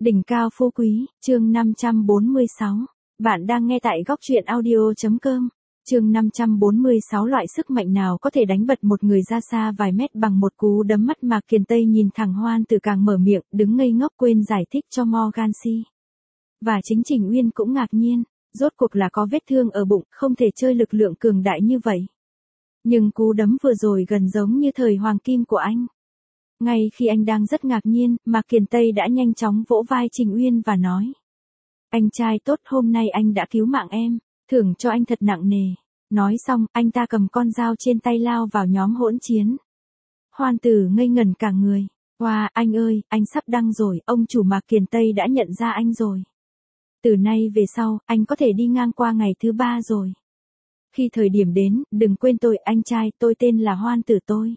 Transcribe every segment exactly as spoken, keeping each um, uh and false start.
Đỉnh cao phú quý, chương năm trăm bốn mươi sáu. Bạn đang nghe tại góc truyện audio.com. Chương năm trăm bốn mươi sáu. Loại sức mạnh nào có thể đánh bật một người ra xa vài mét bằng một cú đấm mắt? Mạc Kiền Tây nhìn thẳng Hoan Tử càng mở miệng, đứng ngây ngốc quên giải thích cho Morgan C. Và chính Trình Uyên cũng ngạc nhiên, rốt cuộc là có vết thương ở bụng, không thể chơi lực lượng cường đại như vậy. Nhưng cú đấm vừa rồi gần giống như thời hoàng kim của anh. Ngay khi anh đang rất ngạc nhiên, Mạc Kiền Tây đã nhanh chóng vỗ vai Trình Uyên và nói. Anh trai tốt, hôm nay anh đã cứu mạng em, thưởng cho anh thật nặng nề. Nói xong, anh ta cầm con dao trên tay lao vào nhóm hỗn chiến. Hoan Tử ngây ngẩn cả người. Wow, anh ơi, anh sắp đăng rồi, ông chủ Mạc Kiền Tây đã nhận ra anh rồi. Từ nay về sau, anh có thể đi ngang qua ngày thứ ba rồi. Khi thời điểm đến, đừng quên tôi, anh trai, tôi tên là Hoan Tử tôi.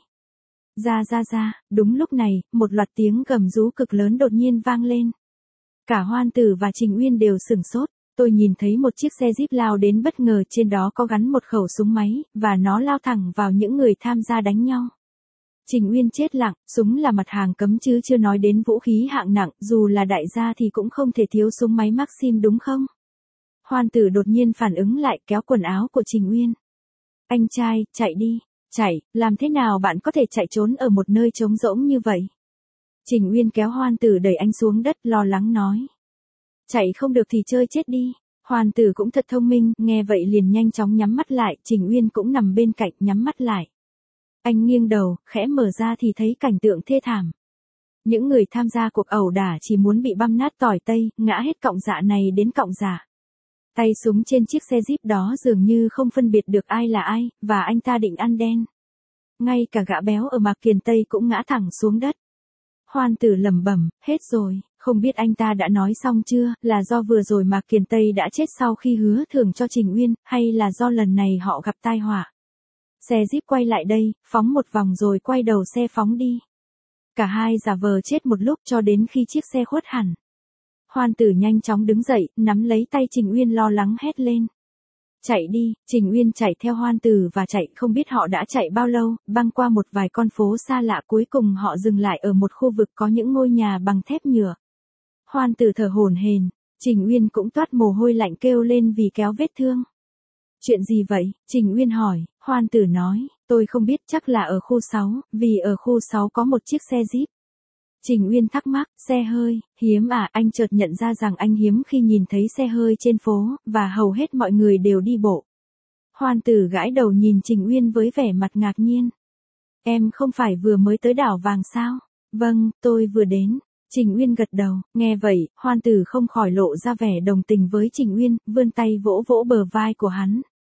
Ra ra ra, đúng lúc này, một loạt tiếng gầm rú cực lớn đột nhiên vang lên. Cả Hoan Tử và Trình Uyên đều sửng sốt, tôi nhìn thấy một chiếc xe Jeep lao đến bất ngờ, trên đó có gắn một khẩu súng máy, và nó lao thẳng vào những người tham gia đánh nhau. Trình Uyên chết lặng, súng là mặt hàng cấm chứ chưa nói đến vũ khí hạng nặng, dù là đại gia thì cũng không thể thiếu súng máy Maxim đúng không? Hoan Tử đột nhiên phản ứng lại, kéo quần áo của Trình Uyên. Anh trai, chạy đi. Chạy, làm thế nào bạn có thể chạy trốn ở một nơi trống rỗng như vậy? Trình Uyên kéo Hoan Tử đẩy anh xuống đất, lo lắng nói. Chạy không được thì chơi chết đi. Hoan Tử cũng thật thông minh, nghe vậy liền nhanh chóng nhắm mắt lại, Trình Uyên cũng nằm bên cạnh nhắm mắt lại. Anh nghiêng đầu, khẽ mở ra thì thấy cảnh tượng thê thảm. Những người tham gia cuộc ẩu đả chỉ muốn bị băm nát tỏi tây, ngã hết cọng dạ này đến cọng dạ. Tay súng trên chiếc xe Jeep đó dường như không phân biệt được ai là ai, và anh ta định ăn đen. Ngay cả gã béo ở Mạc Kiền Tây cũng ngã thẳng xuống đất. Hoan Tử lẩm bẩm, hết rồi, không biết anh ta đã nói xong chưa, là do vừa rồi Mạc Kiền Tây đã chết sau khi hứa thưởng cho Trình Uyên, hay là do lần này họ gặp tai họa. Xe Jeep quay lại đây, phóng một vòng rồi quay đầu xe phóng đi. Cả hai giả vờ chết một lúc cho đến khi chiếc xe khuất hẳn. Hoan Tử nhanh chóng đứng dậy, nắm lấy tay Trình Uyên lo lắng hét lên. Chạy đi, Trình Uyên chạy theo Hoan Tử và chạy, không biết họ đã chạy bao lâu, băng qua một vài con phố xa lạ, cuối cùng họ dừng lại ở một khu vực có những ngôi nhà bằng thép nhựa. Hoan Tử thở hổn hển, Trình Uyên cũng toát mồ hôi lạnh kêu lên vì kéo vết thương. Chuyện gì vậy? Trình Uyên hỏi. Hoan Tử nói, tôi không biết, chắc là ở khu sáu, vì ở khu sáu có một chiếc xe Jeep. Trình Uyên thắc mắc, xe hơi, hiếm à? Anh chợt nhận ra rằng anh hiếm khi nhìn thấy xe hơi trên phố, và hầu hết mọi người đều đi bộ. Hoan Tử gãi đầu nhìn Trình Uyên với vẻ mặt ngạc nhiên. Em không phải vừa mới tới đảo vàng sao? Vâng, tôi vừa đến. Trình Uyên gật đầu, nghe vậy, Hoan Tử không khỏi lộ ra vẻ đồng tình với Trình Uyên, vươn tay vỗ vỗ bờ vai của hắn.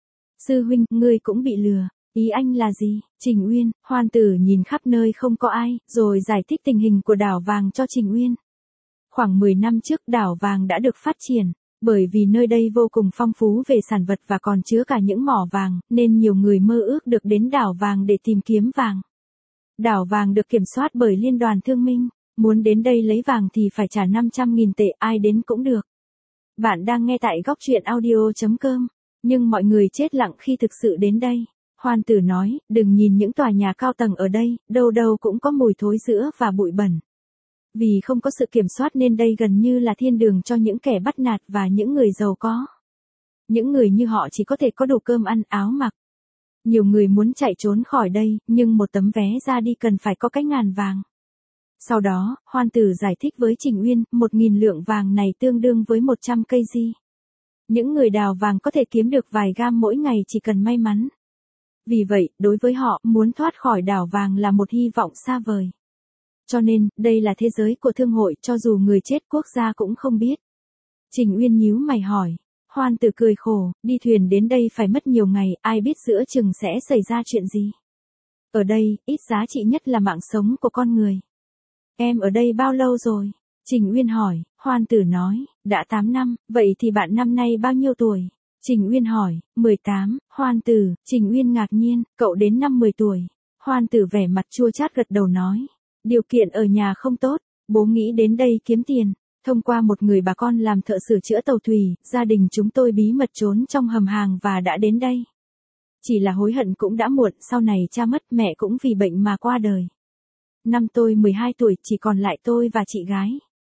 Sư huynh, ngươi cũng bị lừa. Ý anh là gì? Trình Uyên, Hoan Tử nhìn khắp nơi không có ai, rồi giải thích tình hình của đảo vàng cho Trình Uyên. Khoảng mười năm trước đảo vàng đã được phát triển, bởi vì nơi đây vô cùng phong phú về sản vật và còn chứa cả những mỏ vàng, nên nhiều người mơ ước được đến đảo vàng để tìm kiếm vàng. Đảo vàng được kiểm soát bởi Liên đoàn Thương minh, muốn đến đây lấy vàng thì phải trả năm trăm nghìn tệ, ai đến cũng được. Bạn đang nghe tại góc truyện audio.com, nhưng mọi người chết lặng khi thực sự đến đây. Hoan Tử nói, đừng nhìn những tòa nhà cao tầng ở đây, đâu đâu cũng có mùi thối rữa và bụi bẩn. Vì không có sự kiểm soát nên đây gần như là thiên đường cho những kẻ bắt nạt và những người giàu có. Những người như họ chỉ có thể có đủ cơm ăn, áo mặc. Nhiều người muốn chạy trốn khỏi đây, nhưng một tấm vé ra đi cần phải có cái ngàn vàng. Sau đó, Hoan Tử giải thích với Trình Uyên, một nghìn lượng vàng này tương đương với một trăm cây di. Những người đào vàng có thể kiếm được vài gam mỗi ngày chỉ cần may mắn. Vì vậy, đối với họ, muốn thoát khỏi đảo vàng là một hy vọng xa vời. Cho nên, đây là thế giới của thương hội, cho dù người chết quốc gia cũng không biết. Trình Uyên nhíu mày hỏi. Hoan Tử cười khổ, đi thuyền đến đây phải mất nhiều ngày, ai biết giữa chừng sẽ xảy ra chuyện gì. Ở đây, ít giá trị nhất là mạng sống của con người. Em ở đây bao lâu rồi? Trình Uyên hỏi. Hoan Tử nói, đã tám năm, vậy thì bạn năm nay bao nhiêu tuổi? Trình Uyên hỏi, mười tám, Hoan Tử, Trình Uyên ngạc nhiên, cậu đến năm mười tuổi. Hoan Tử vẻ mặt chua chát gật đầu nói, điều kiện ở nhà không tốt, bố nghĩ đến đây kiếm tiền. Thông qua một người bà con làm thợ sửa chữa tàu thủy, gia đình chúng tôi bí mật trốn trong hầm hàng và đã đến đây. Chỉ là hối hận cũng đã muộn, sau này cha mất, mẹ cũng vì bệnh mà qua đời. Năm tôi mười hai tuổi, chỉ còn lại tôi và chị gái.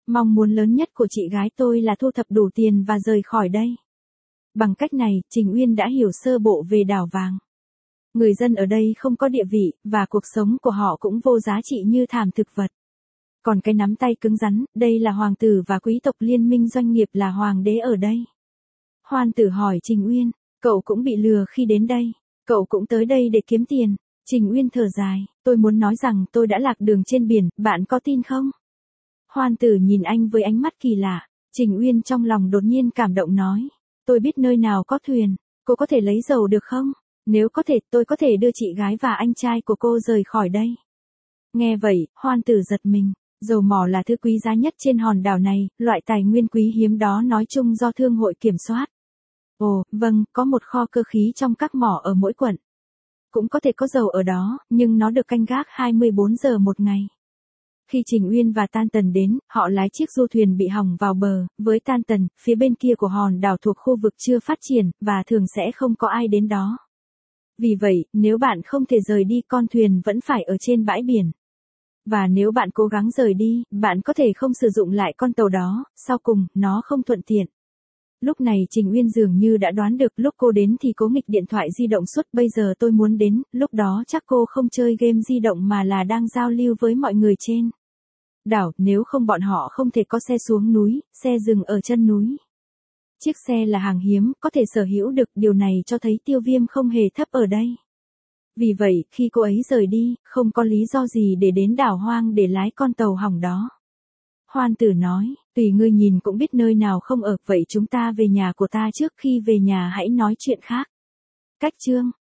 Mong muốn lớn nhất của chị gái tôi là thu thập đủ tiền và rời khỏi đây. Bằng cách này, Trình Uyên đã hiểu sơ bộ về đảo vàng. Người dân ở đây không có địa vị, và cuộc sống của họ cũng vô giá trị như thảm thực vật. Còn cái nắm tay cứng rắn, đây là hoàng tử và quý tộc liên minh doanh nghiệp là hoàng đế ở đây. Hoan tử hỏi Trình Uyên, cậu cũng bị lừa khi đến đây. Cậu cũng tới đây để kiếm tiền. Trình Uyên thở dài, tôi muốn nói rằng tôi đã lạc đường trên biển, bạn có tin không? Hoan tử nhìn anh với ánh mắt kỳ lạ. Trình Uyên trong lòng đột nhiên cảm động nói, tôi biết nơi nào có thuyền, cô có thể lấy dầu được không? Nếu có thể, tôi có thể đưa chị gái và anh trai của cô rời khỏi đây. Nghe vậy, Hoan tử giật mình. Dầu mỏ là thứ quý giá nhất trên hòn đảo này, loại tài nguyên quý hiếm đó nói chung do thương hội kiểm soát. Ồ, vâng, có một kho cơ khí trong các mỏ ở mỗi quận. Cũng có thể có dầu ở đó, nhưng nó được canh gác hai mươi bốn giờ một ngày. Khi Trình Uyên và Tan Tần đến, họ lái chiếc du thuyền bị hỏng vào bờ, với Tan Tần, phía bên kia của hòn đảo thuộc khu vực chưa phát triển, và thường sẽ không có ai đến đó. Vì vậy, nếu bạn không thể rời đi, con thuyền vẫn phải ở trên bãi biển. Và nếu bạn cố gắng rời đi, bạn có thể không sử dụng lại con tàu đó, sau cùng, nó không thuận tiện. Lúc này Trình Uyên dường như đã đoán được, lúc cô đến thì cố nghịch điện thoại di động suốt, bây giờ tôi muốn đến, lúc đó chắc cô không chơi game di động mà là đang giao lưu với mọi người trên đảo, nếu không bọn họ không thể có xe xuống núi, xe dừng ở chân núi. Chiếc xe là hàng hiếm, có thể sở hữu được, điều này cho thấy Tiêu Viêm không hề thấp ở đây. Vì vậy, khi cô ấy rời đi, không có lý do gì để đến đảo hoang để lái con tàu hỏng đó. Hoan tử nói, tùy ngươi nhìn cũng biết nơi nào không ở, vậy chúng ta về nhà của ta trước, khi về nhà hãy nói chuyện khác. Cách chương